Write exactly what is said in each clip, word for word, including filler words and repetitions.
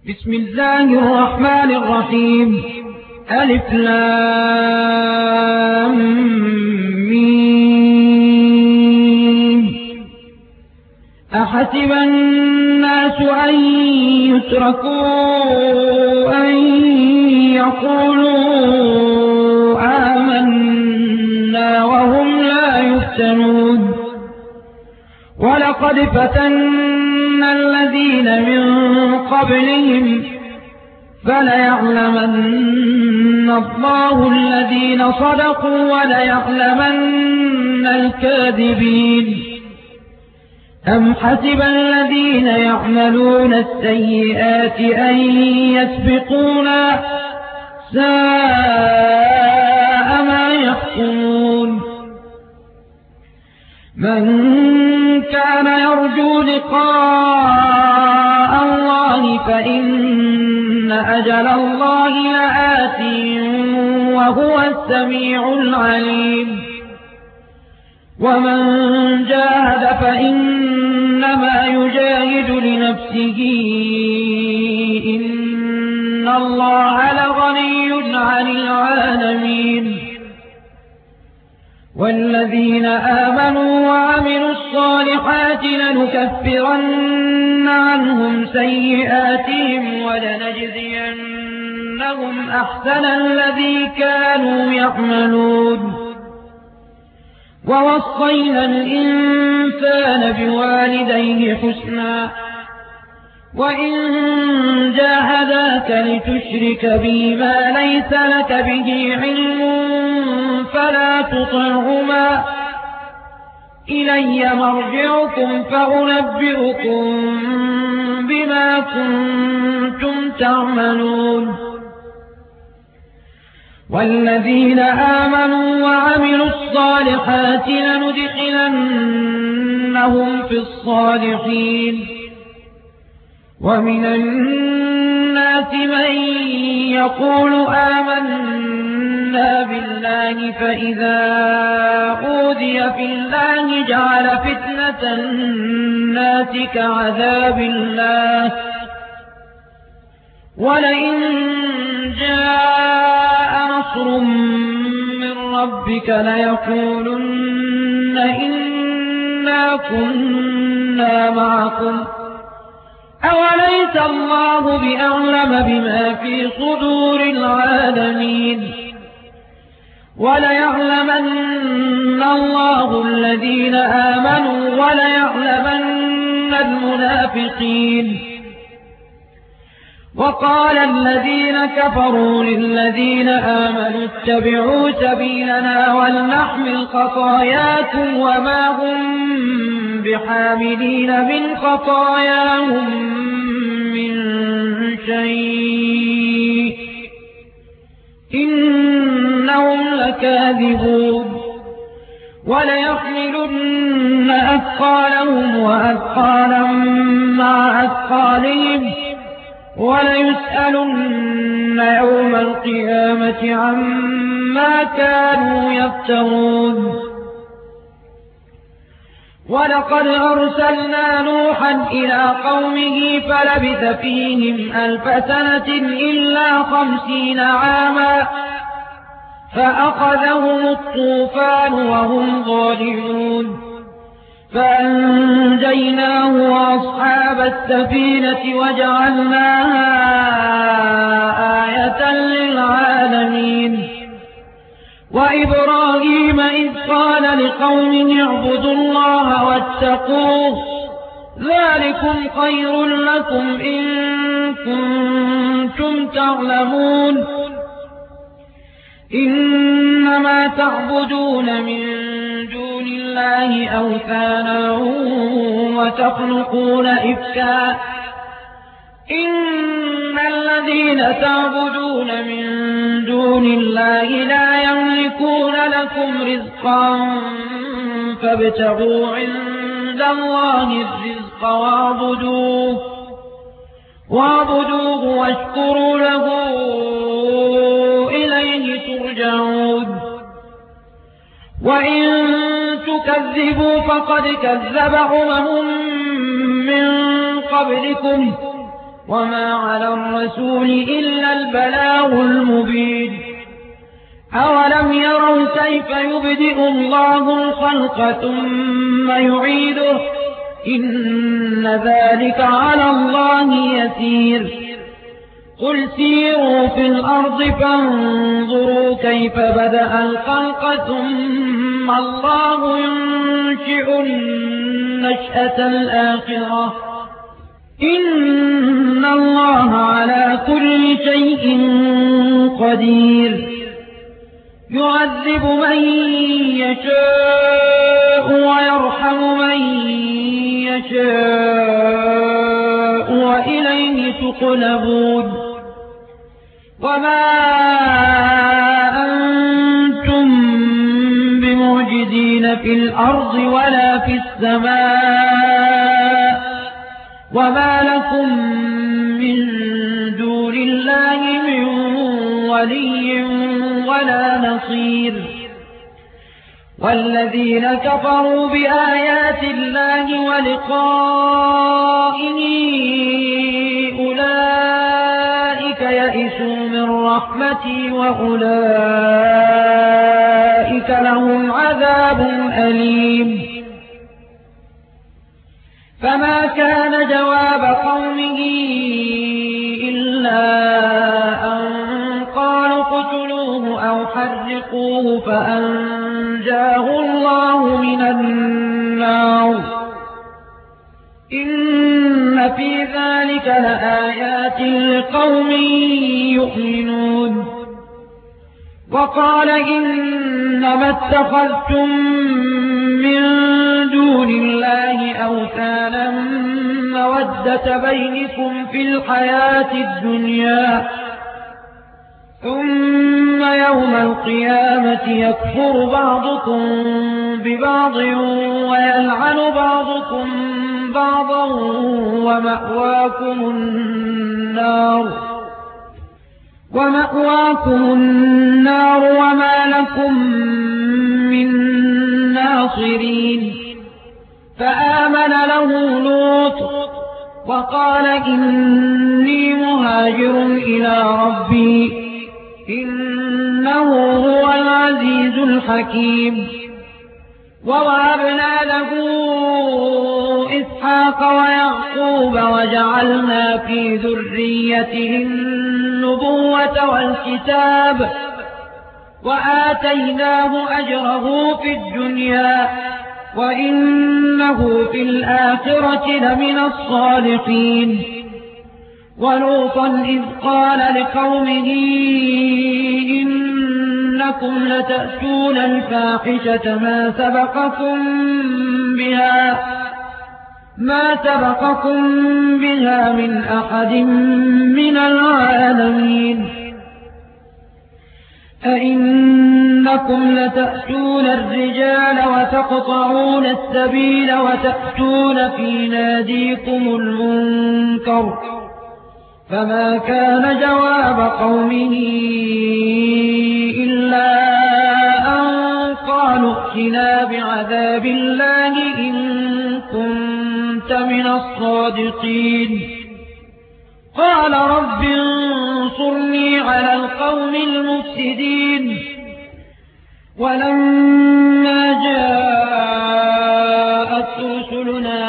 بسم الله الرحمن الرحيم. ألف لام ميم. أحسب الناس أن يتركوا أن يقولوا آمنا وهم لا يفتنون. ولقد فتنا الذين من قبلهم فليعلمن الله الذين صدقوا وليعلمن الكاذبين. أم حسب الذين يعملون السيئات أن يسبقونا ساء ما يحكمون. من كان يرجو لقاء الله فإن أجل الله لآت وهو السميع العليم. ومن جاهد فإنما يجاهد لنفسه إن الله لغني عن العالمين. والذين آمنوا وعملوا الصالحات لنكفرن عنهم سيئاتهم ولنجزينهم أحسن الذي كانوا يعملون. ووصينا الإنسان بوالديه حسنا وإن جاهداك لتشرك بي ما ليس لك به علم فلا تطعهما إلي مرجعكم فأنبئكم بما كنتم تعملون. والذين آمنوا وعملوا الصالحات لندخلنهم في الصالحين. ومن الناس من يقول آمنا بالله فإذا أوذي في الله جعل فتنة الناس كعذاب الله ولئن جاء نصر من ربك ليقولن إنا كنا معكم أوليس الله بأعلم بما في صدور العالمين. وليعلمن الله الذين آمنوا وليعلمن المنافقين. وقال الذين كفروا للذين آمنوا اتبعوا سبيلنا ولنحمل خطاياكم وما هم بحاملين من خطاياهم من شيء إنهم لكاذبون. وليحملن أثقالهم وأثقالا مع أثقالهم وليسألن يوم القيامة عما كانوا يفترون. ولقد أرسلنا نوحا إلى قومه فلبث فيهم ألف سنة إلا خمسين عاما فأخذهم الطوفان وهم ظالمون فأنجيناه وأصحاب السفينة وجعلناها آية للعالمين. وإبراهيم إذ قال لقومه اعبدوا الله واتقوه ذلكم خير لكم إن كنتم تعلمون. إنما تعبدون من دون الله أوثانا وتخلقون إفكا إن الذين تعبدون من دون الله لا يملكون لكم رزقا فابتغوا عند الله الرزق واعبدوه واعبدوه واشكروا له إليه ترجعون. وإن تكذبوا فقد كذب أمم من قبلكم وما على الرسول إلا البلاغ المبين أولم يروا كيف يبدئ الله الخلق ثم يعيده إن ذلك على الله يسير قل سيروا في الأرض فانظروا كيف بدأ الخلق ثم الله ينشئ النشأة الآخرة إن الله على كل شيء قدير يعذب من يشاء ويرحم من يشاء وإليه تقلبون وما أنتم بمعجزين في الأرض ولا في السماء وما لكم من دون الله من ولي ولا نصير والذين كفروا بآيات الله ولقائه أولئك يئسوا من رحمتي وأولئك لهم عذاب أليم فما كان جواب قومه إلا أن قالوا اقتلوه أو حرقوه فأنجاه الله من النار إن في ذلك لآيات لقوم يؤمنون وقال إنما اتخذتم من دون الله أوثانا مودة بينكم في الحياة الدنيا ثم يوم القيامة يكفر بعضكم ببعض ويلعن بعضكم بعضا ومأواكم النار ومأواكم النار وما لكم من ناصرين فآمن له لوط وقال إني مهاجر إلى ربي إنه هو العزيز الحكيم ووهبنا له إسحاق ويعقوب وجعلنا في ذريته النبوة والكتاب وآتيناه أجره في الدنيا وإنه في الآخرة لمن الصالحين ولوطا إذ قال لقومه إنكم لتأتون الفاحشة ما سبقكم بها ما سبقكم بها من أحد من العالمين أئنكم لتأتون الرجال وتقطعون السبيل وتأتون في ناديكم المنكر فما كان جواب قومه إلا أن قالوا ائتنا بعذاب الله إن كنت من الصادقين قال رب انصرني على القوم المفسدين ولما جاءت رسلنا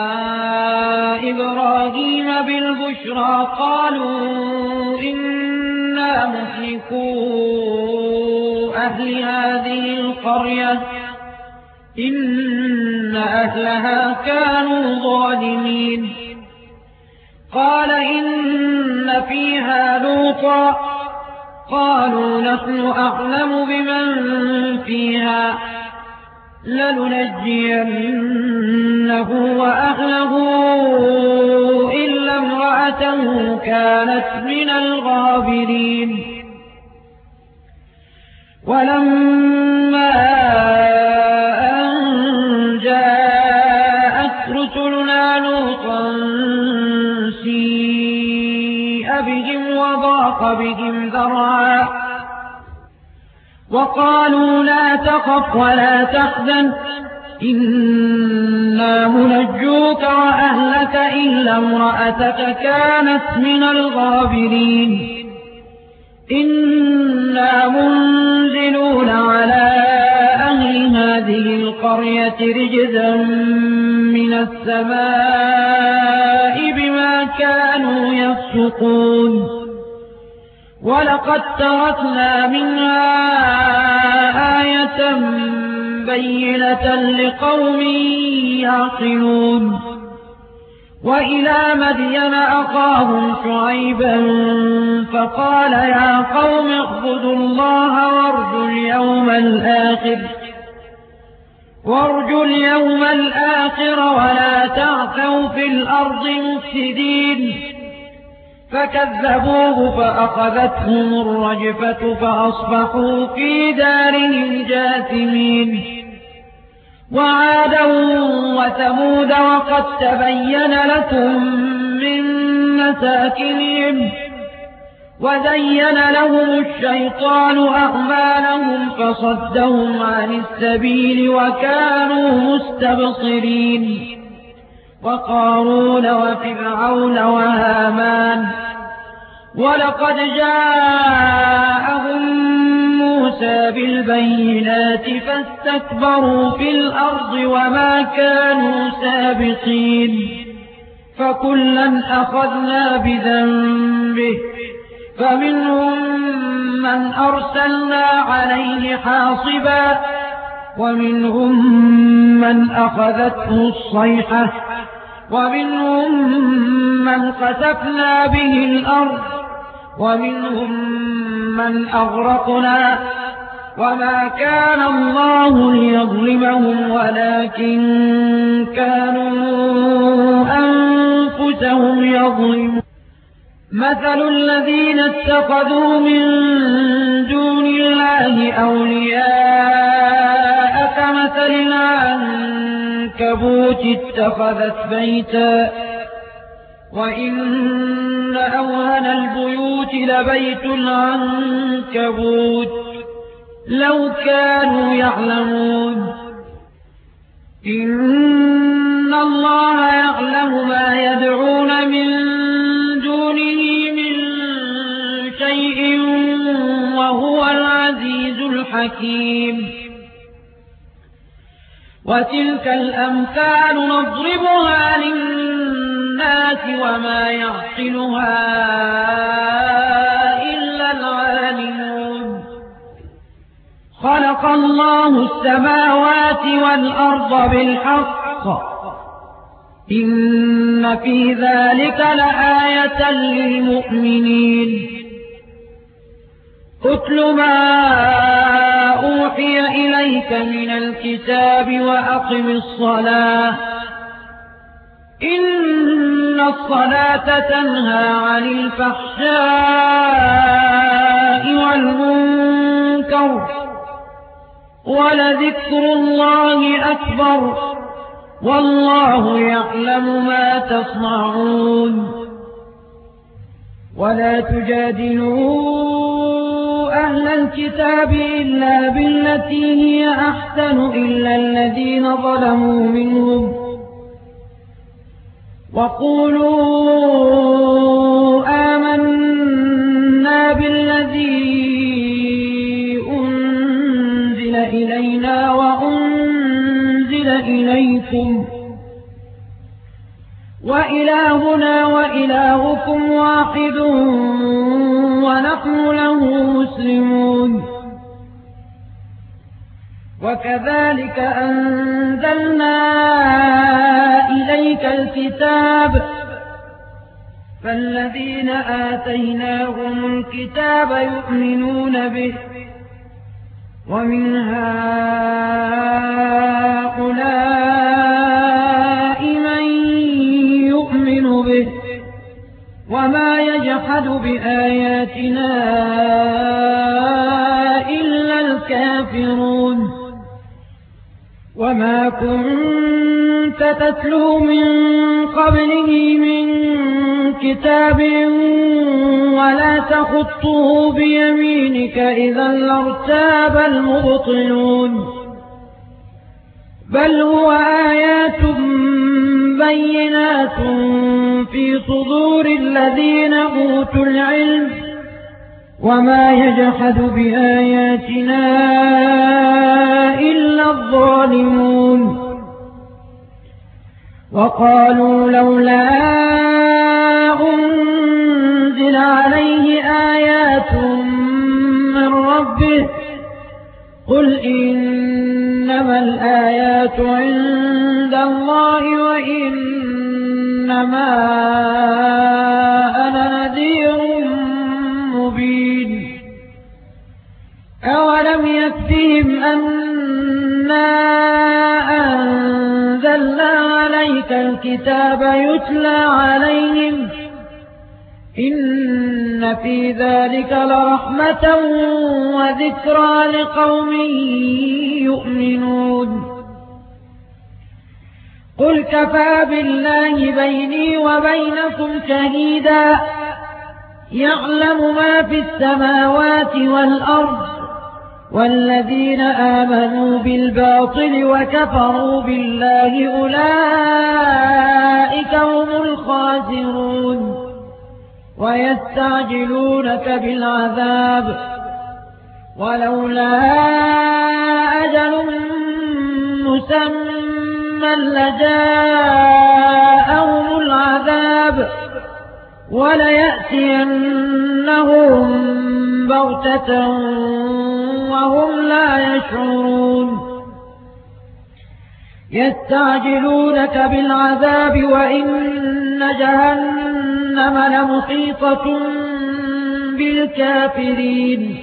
إبراهيم بالبشرى قالوا إنا مهلكو أهل هذه القرية إن أهلها كانوا ظالمين قال إن فيها لوطا قالوا نحن أعلم بمن فيها لننجينه وأهله إلا امرأته كانت من الغابرين ولما أن جاءت رسلنا لوطا سيء بهم وضاق بهم ذرعا وقالوا لا تخف ولا تحزن إنا منجوك وأهلك إلا امرأتك كانت من الغابرين إنا منزلون على أهل هذه القرية رجزا من السماء بما كانوا يفسقون ولقد تركنا منها آية بينة لقوم يعقلون وإلى مدين أخاهم شعيبا فقال يا قوم اعبدوا الله وارجوا اليوم الآخر وارجوا اليوم الآخر ولا تعثوا في الأرض مفسدين فكذبوه فأخذتهم الرجفة فأصبحوا في دارهم جاثمين وعادا وثمود وقد تبين لكم من مساكنهم وزين لهم الشيطان أعمالهم فصدهم عن السبيل وكانوا مستبصرين وقارون وفرعون وهامان ولقد جاءهم موسى بالبينات فاستكبروا في الأرض وما كانوا سابقين فكلا أخذنا بذنبه فمنهم من أرسلنا عليه حاصبا ومنهم من أخذته الصيحة ومنهم من خسفنا به الأرض ومنهم من أغرقنا وما كان الله ليظلمهم ولكن كانوا أنفسهم يظلمون مثل الذين اتخذوا من دون الله أولياء كمثل العنكبوت اتخذت بيتا وإن أوهن البيوت لبيت العنكبوت لو كانوا يعلمون إن الله يعلم ما يدعون من دونه من شيء وهو العزيز الحكيم وتلك الأمثال نضربها للناس وما يعقلها إلا العالمون خلق الله السماوات والأرض بالحق إن في ذلك لآية للمؤمنين اتل ما أوحي إليك من الكتاب وأقم الصلاة إن الصلاة تنهى عن الفحشاء والمنكر ولذكر الله أكبر والله يعلم ما تصنعون ولا تجادلوا أهل الكتاب إلا بالتي هي أحسن إلا الذين ظلموا منهم وقولوا آمنا بالذي أنزل إلينا وأنزل إليكم وإلهنا وإلهكم واحد ونحن له مسلمون وكذلك أنزلنا إليك الكتاب فالذين آتيناهم الكتاب يؤمنون به ومن هؤلاء من يؤمن به وما يجحد بآياتنا إلا الكافرون وما كنت تتلو من قبله من كتاب ولا تخطه بيمينك إذا لارتاب المبطلون بل هو آيات بينات في صدور الذين أوتوا العلم وما يجحد بآياتنا إلا الظالمون وقالوا لولا أنزل عليه آيات من ربه قل إنما الآيات عند الله وإنما أنا نذير مبين أولم يكفهم أنا أنزلنا عليك الكتاب يتلى عليهم إن في ذلك لرحمة وذكرى لقوم يؤمنون قل كفى بالله بيني وبينكم شهيدا يعلم ما في السماوات والأرض والذين آمنوا بالباطل وكفروا بالله أولئك هم الخاسرون ويستعجلونك بالعذاب ولولا أجل مسمى لجاءهم العذاب وليأتينهم بغتة وهم لا يشعرون يستعجلونك بالعذاب وإن جهنم لمحيطة بالكافرين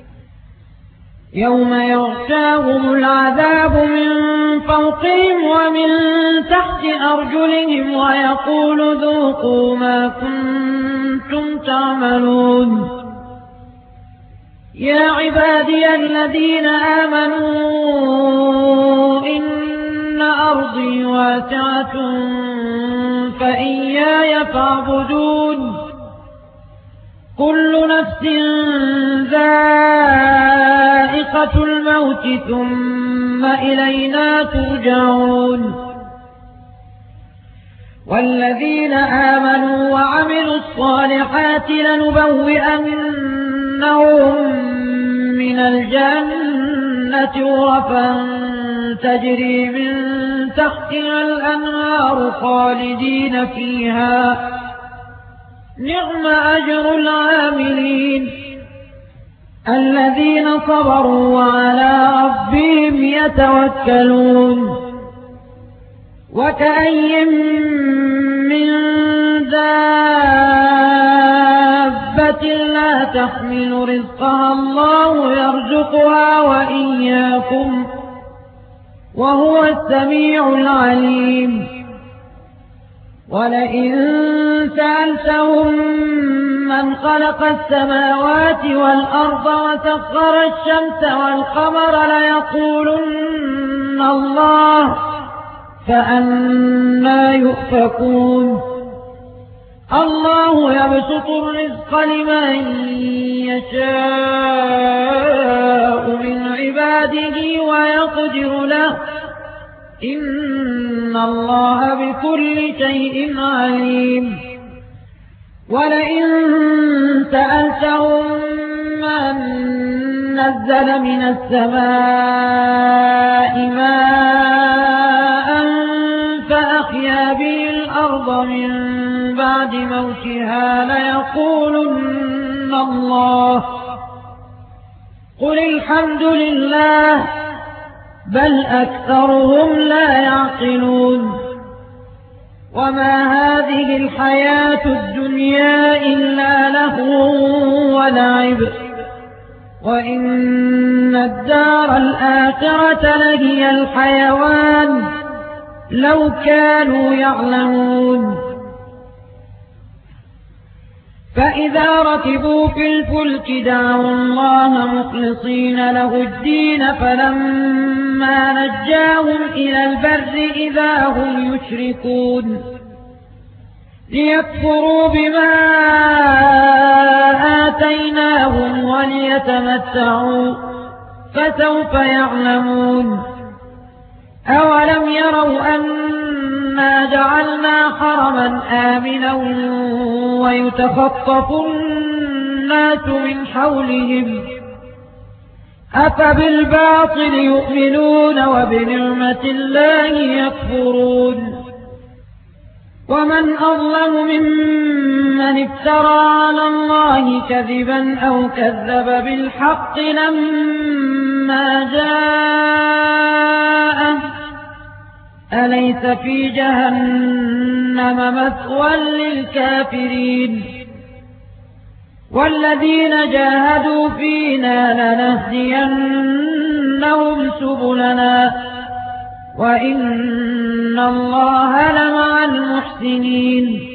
يوم يغشاهم العذاب من فوقهم ومن تحت أرجلهم ويقول ذوقوا ما كنتم تعملون يا عبادي الذين آمنوا إن أرضي واسعة فإياي فاعبدون كل نفس ذائقة الموت ثم إلينا ترجعون والذين آمنوا وعملوا الصالحات لنبوئنهم من الجنة غرفا تجري من تحتها الأنهار خالدين فيها نعم أجر العاملين الذين صبروا وعلى ربهم يتوكلون وكأي من دابة لا تحمل رزقها الله يرزقها وإياكم وهو السميع العليم ولئن سألتهم من خلق السماوات والأرض وسخر الشمس والقمر ليقولن الله فأنى يؤفكون الله يبسط الرزق لمن يشاء من عباده ويقدر له إن الله بكل شيء عليم ولئن سألتهم من نزل من السماء ماء فأحيا به الأرض من بعد موتها ليقولن الله قل الحمد لله بل أكثرهم لا يعقلون وما هذه الحياة الدنيا إلا لهو ولعب وإن الدار الآخرة لهي الحيوان لو كانوا يعلمون فإذا ركبوا في الفلك دعوا الله مخلصين له الدين فلما نجاهم إلى البر إذا هم يشركون ليكفروا بما آتيناهم وليتمتعوا فسوف يعلمون أولم يروا أنا جعلنا حرما آمنا ويتخطف الناس من حولهم أفبالباطل يؤمنون وبنعمة الله يكفرون ومن أظلم ممن افترى على الله كذبا أو كذب بالحق لما جاءه أليس في جهنم مثوى للكافرين والذين جاهدوا فينا لنهدينهم سبلنا وإن الله لمع المحسنين